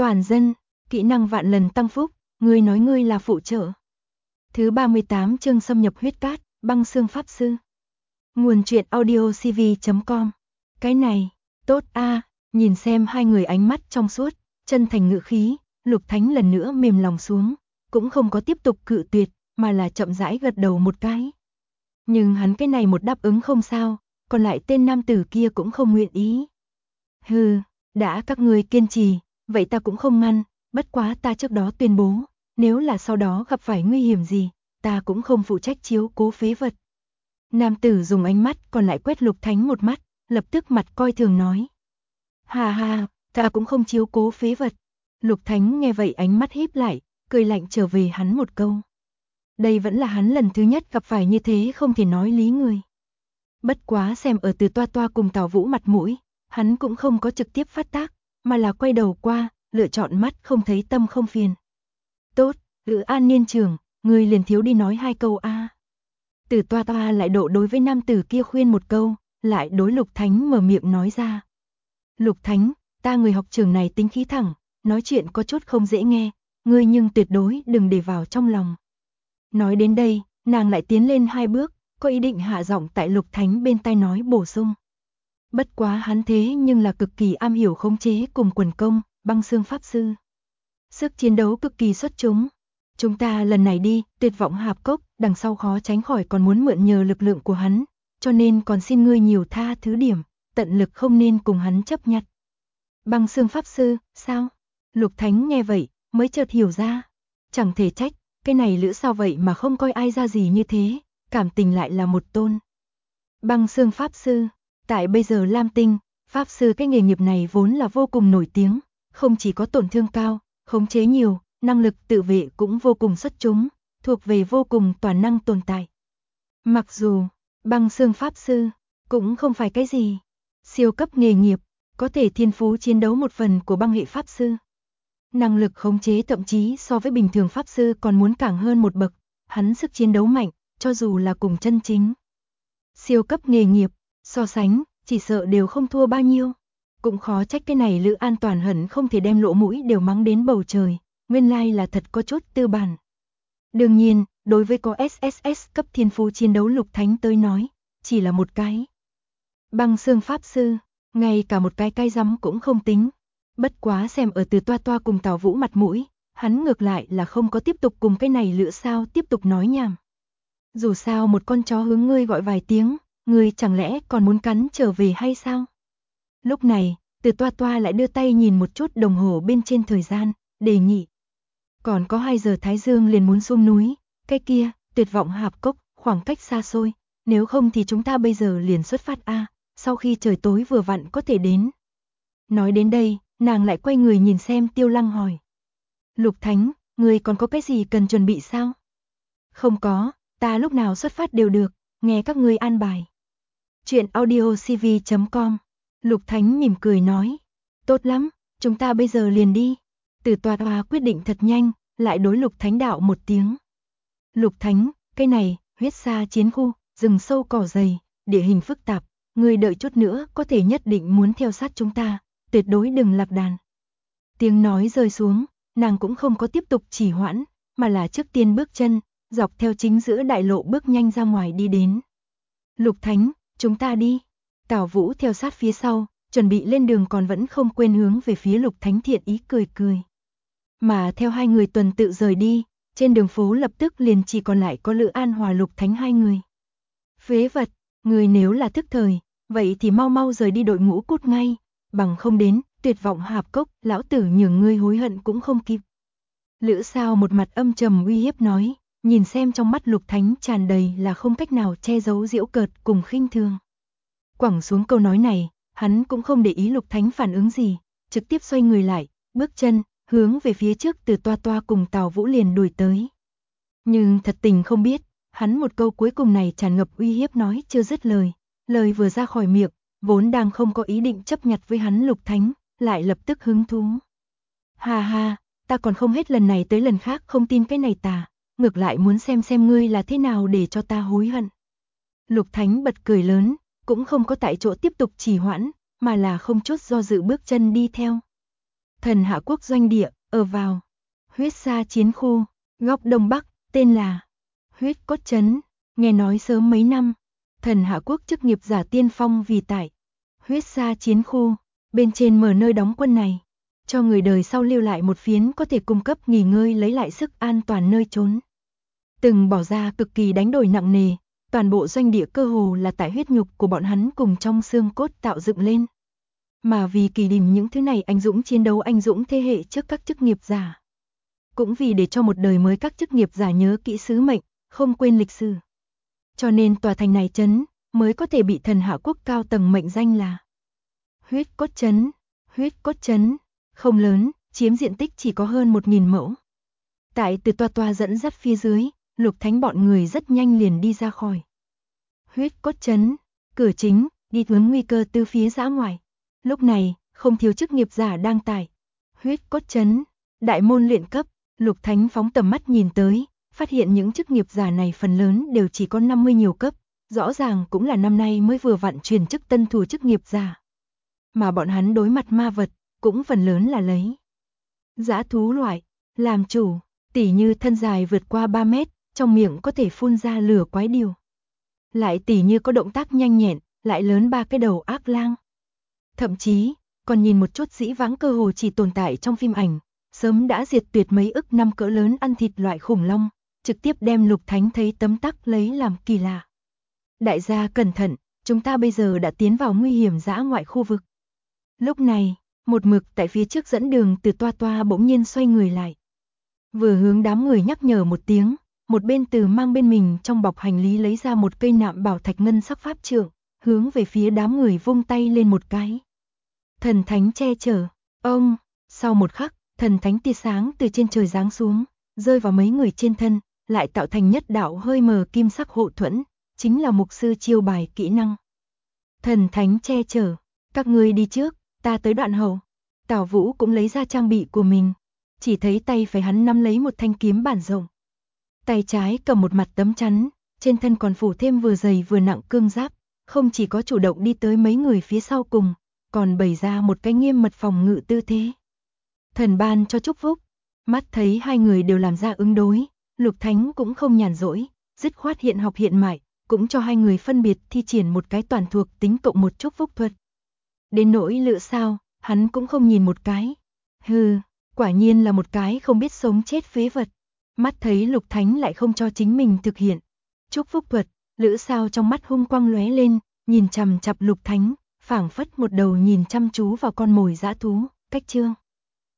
Toàn dân, kỹ năng vạn lần tăng phúc, ngươi nói ngươi là phụ trợ. Thứ 38 chương xâm nhập huyết cát, băng xương pháp sư. Nguồn truyện audio cv.com. Cái này, tốt a. Nhìn xem hai người ánh mắt trong suốt, chân thành ngữ khí, Lục Thánh lần nữa mềm lòng xuống, cũng không có tiếp tục cự tuyệt, mà là chậm rãi gật đầu một cái. Nhưng hắn cái này một đáp ứng không sao, còn lại tên nam tử kia cũng không nguyện ý. Hừ, đã các ngươi kiên trì, vậy ta cũng không ngăn, bất quá ta trước đó tuyên bố, nếu là sau đó gặp phải nguy hiểm gì, ta cũng không phụ trách chiếu cố phế vật. Nam tử dùng ánh mắt còn lại quét Lục Thánh một mắt, lập tức mặt coi thường nói. Hà hà, ta cũng không chiếu cố phế vật. Lục Thánh nghe vậy ánh mắt híp lại, cười lạnh trở về hắn một câu. Đây vẫn là hắn lần thứ nhất gặp phải như thế không thể nói lý người. Bất quá xem ở Từ Toa Toa cùng Tào Vũ mặt mũi, hắn cũng không có trực tiếp phát tác, mà là quay đầu qua, lựa chọn mắt không thấy tâm không phiền. Tốt, Lữ An Niên trưởng, ngươi liền thiếu đi nói hai câu a. Từ Toa Toa lại độ đối với nam tử kia khuyên một câu, lại đối Lục Thánh mở miệng nói ra. Lục Thánh, ta người học trường này tính khí thẳng, nói chuyện có chút không dễ nghe, ngươi nhưng tuyệt đối đừng để vào trong lòng. Nói đến đây, nàng lại tiến lên hai bước, có ý định hạ giọng tại Lục Thánh bên tai nói bổ sung. Bất quá hắn thế nhưng là cực kỳ am hiểu khống chế cùng quần công, băng xương pháp sư. Sức chiến đấu cực kỳ xuất chúng. Chúng ta lần này đi, tuyệt vọng hạp cốc, đằng sau khó tránh khỏi còn muốn mượn nhờ lực lượng của hắn, cho nên còn xin ngươi nhiều tha thứ điểm, tận lực không nên cùng hắn chấp nhặt. Băng xương pháp sư, sao? Lục Thánh nghe vậy, mới chợt hiểu ra. Chẳng thể trách, cái này Lữ sao vậy mà không coi ai ra gì như thế, cảm tình lại là một tôn. Băng xương pháp sư, tại bây giờ Lam Tinh, pháp sư cái nghề nghiệp này vốn là vô cùng nổi tiếng, không chỉ có tổn thương cao, khống chế nhiều, năng lực tự vệ cũng vô cùng xuất chúng, thuộc về vô cùng toàn năng tồn tại. Mặc dù, băng xương pháp sư, cũng không phải cái gì siêu cấp nghề nghiệp, có thể thiên phú chiến đấu một phần của băng hệ pháp sư. Năng lực khống chế thậm chí so với bình thường pháp sư còn muốn càng hơn một bậc, hắn sức chiến đấu mạnh, cho dù là cùng chân chính siêu cấp nghề nghiệp, so sánh, chỉ sợ đều không thua bao nhiêu. Cũng khó trách cái này Lữ An Toàn hẳn không thể đem lỗ mũi đều mắng đến bầu trời, nguyên lai là thật có chút tư bản. Đương nhiên, đối với có SSS cấp thiên phú chiến đấu Lục Thánh tới nói, chỉ là một cái băng xương pháp sư, ngay cả một cái cay rắm cũng không tính. Bất quá xem ở Từ Toa Toa cùng Tào Vũ mặt mũi, hắn ngược lại là không có tiếp tục cùng cái này Lữ sao tiếp tục nói nhảm. Dù sao một con chó hướng ngươi gọi vài tiếng, ngươi chẳng lẽ còn muốn cắn trở về hay sao? Lúc này, Từ Toa Toa lại đưa tay nhìn một chút đồng hồ bên trên thời gian, đề nghị. Còn có 2 giờ Thái Dương liền muốn xuống núi, cái kia, tuyệt vọng hạp cốc, khoảng cách xa xôi, nếu không thì chúng ta bây giờ liền xuất phát a, sau khi trời tối vừa vặn có thể đến. Nói đến đây, nàng lại quay người nhìn xem Tiêu Lăng hỏi. Lục Thánh, ngươi còn có cái gì cần chuẩn bị sao? Không có, ta lúc nào xuất phát đều được, nghe các ngươi an bài. Chuyện audio cv.com. Lục Thánh mỉm cười nói. Tốt lắm, chúng ta bây giờ liền đi. Từ Toa Toa quyết định thật nhanh, lại đối Lục Thánh đạo một tiếng. Lục Thánh, cái này, huyết sa chiến khu, rừng sâu cỏ dày, địa hình phức tạp, ngươi đợi chút nữa có thể nhất định muốn theo sát chúng ta, tuyệt đối đừng lạc đàn. Tiếng nói rơi xuống, nàng cũng không có tiếp tục trì hoãn, mà là trước tiên bước chân, dọc theo chính giữa đại lộ bước nhanh ra ngoài đi đến. Lục Thánh, chúng ta đi. Tào Vũ theo sát phía sau, chuẩn bị lên đường còn vẫn không quên hướng về phía Lục Thánh thiện ý cười cười. Mà theo hai người tuần tự rời đi, trên đường phố lập tức liền chỉ còn lại có Lữ An hòa Lục Thánh hai người. Phế vật, người nếu là thức thời, vậy thì mau mau rời đi đội ngũ cút ngay, bằng không đến, tuyệt vọng hạp cốc, lão tử nhường ngươi hối hận cũng không kịp. Lữ Sao một mặt âm trầm uy hiếp nói, nhìn xem trong mắt Lục Thánh tràn đầy là không cách nào che giấu giễu cợt cùng khinh thường. Quẳng xuống câu nói này, hắn cũng không để ý Lục Thánh phản ứng gì, trực tiếp xoay người lại, bước chân, hướng về phía trước Từ Toa Toa cùng Tào Vũ liền đuổi tới. Nhưng thật tình không biết, hắn một câu cuối cùng này tràn ngập uy hiếp nói chưa dứt lời, lời vừa ra khỏi miệng, vốn đang không có ý định chấp nhặt với hắn Lục Thánh, lại lập tức hứng thú. Hà hà, ta còn không hết lần này tới lần khác không tin cái này tà, ngược lại muốn xem ngươi là thế nào để cho ta hối hận. Lục Thánh bật cười lớn, cũng không có tại chỗ tiếp tục trì hoãn, mà là không chút do dự bước chân đi theo. Thần Hạ Quốc doanh địa, ở vào Huyết Sa chiến khu, góc đông bắc, tên là Huyết Cốt Trấn. Nghe nói sớm mấy năm, Thần Hạ Quốc chức nghiệp giả tiên phong vì tại Huyết Sa chiến khu, bên trên mở nơi đóng quân này, cho người đời sau lưu lại một phiến có thể cung cấp nghỉ ngơi lấy lại sức an toàn nơi trốn. Từng bỏ ra cực kỳ đánh đổi nặng nề, toàn bộ doanh địa cơ hồ là tại huyết nhục của bọn hắn cùng trong xương cốt tạo dựng lên. Mà vì kỷ niệm những thứ này anh dũng chiến đấu anh dũng thế hệ trước các chức nghiệp giả. Cũng vì để cho một đời mới các chức nghiệp giả nhớ kỹ sứ mệnh, không quên lịch sử. Cho nên tòa thành này trấn mới có thể bị Thần Hạ Quốc cao tầng mệnh danh là Huyết Cốt Trấn. Huyết Cốt Trấn không lớn, chiếm diện tích chỉ có hơn 1000 mẫu. Tại từ toa dẫn dắt phía dưới, Lục Thánh bọn người rất nhanh liền đi ra khỏi Huyết Cốt Trấn, cửa chính, đi hướng nguy cơ từ phía dã ngoại. Lúc này, không thiếu chức nghiệp giả đang tại Huyết Cốt Trấn, đại môn luyện cấp. Lục Thánh phóng tầm mắt nhìn tới, phát hiện những chức nghiệp giả này phần lớn đều chỉ có 50 nhiều cấp, rõ ràng cũng là năm nay mới vừa vặn truyền chức tân thủ chức nghiệp giả. Mà bọn hắn đối mặt ma vật, cũng phần lớn là lấy dã thú loại làm chủ, tỉ như thân dài vượt qua 3 mét, trong miệng có thể phun ra lửa quái điểu. Lại tỉ như có động tác nhanh nhẹn, lại lớn 3 cái đầu ác lang. Thậm chí, còn nhìn một chút dĩ vãng cơ hồ chỉ tồn tại trong phim ảnh, sớm đã diệt tuyệt mấy ức năm cỡ lớn ăn thịt loại khủng long, trực tiếp đem Lục Thánh thấy tấm tắc lấy làm kỳ lạ. Đại gia cẩn thận, chúng ta bây giờ đã tiến vào nguy hiểm dã ngoại khu vực. Lúc này, một mực tại phía trước dẫn đường từ toa bỗng nhiên xoay người lại. Vừa hướng đám người nhắc nhở một tiếng, một bên từ mang bên mình trong bọc hành lý lấy ra một cây nạm bảo thạch ngân sắc pháp trượng, hướng về phía đám người vung tay lên một cái. Thần thánh che chở, ông, sau một khắc, thần thánh tia sáng từ trên trời giáng xuống, rơi vào mấy người trên thân, lại tạo thành nhất đạo hơi mờ kim sắc hộ thuẫn, chính là mục sư chiêu bài kỹ năng. Thần thánh che chở, các ngươi đi trước, ta tới đoạn hậu. Tào Vũ cũng lấy ra trang bị của mình, chỉ thấy tay phải hắn nắm lấy một thanh kiếm bản rộng. Tay trái cầm một mặt tấm chắn, trên thân còn phủ thêm vừa dày vừa nặng cương giáp, không chỉ có chủ động đi tới mấy người phía sau cùng, còn bày ra một cái nghiêm mật phòng ngự tư thế. Thần ban cho chúc phúc, mắt thấy hai người đều làm ra ứng đối, Lục Thánh cũng không nhàn rỗi, dứt khoát hiện học hiện mại, cũng cho hai người phân biệt thi triển một cái toàn thuộc tính cộng một chúc phúc thuật. Đến nỗi Lữ Sao, hắn cũng không nhìn một cái. Hừ, quả nhiên là một cái không biết sống chết phế vật. Mắt thấy Lục Thánh lại không cho chính mình thực hiện chúc phúc thuật, Lữ Sao trong mắt hung quang lóe lên, nhìn chằm chằm Lục Thánh, phảng phất một đầu nhìn chăm chú vào con mồi dã thú. Cách chương